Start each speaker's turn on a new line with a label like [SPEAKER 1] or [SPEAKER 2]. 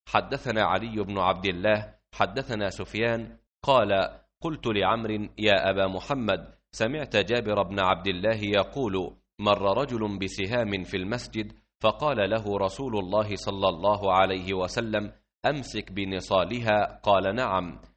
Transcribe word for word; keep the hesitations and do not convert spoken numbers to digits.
[SPEAKER 1] حدثنا علي بن عبد الله حدثنا سفيان قال قلت لعمرو يا أبا محمد سمعت جابر بن عبد الله يقول مر رجل بسهام في المسجد فقال له رسول الله صلى الله عليه وسلم أمسك بنصالها قال نعم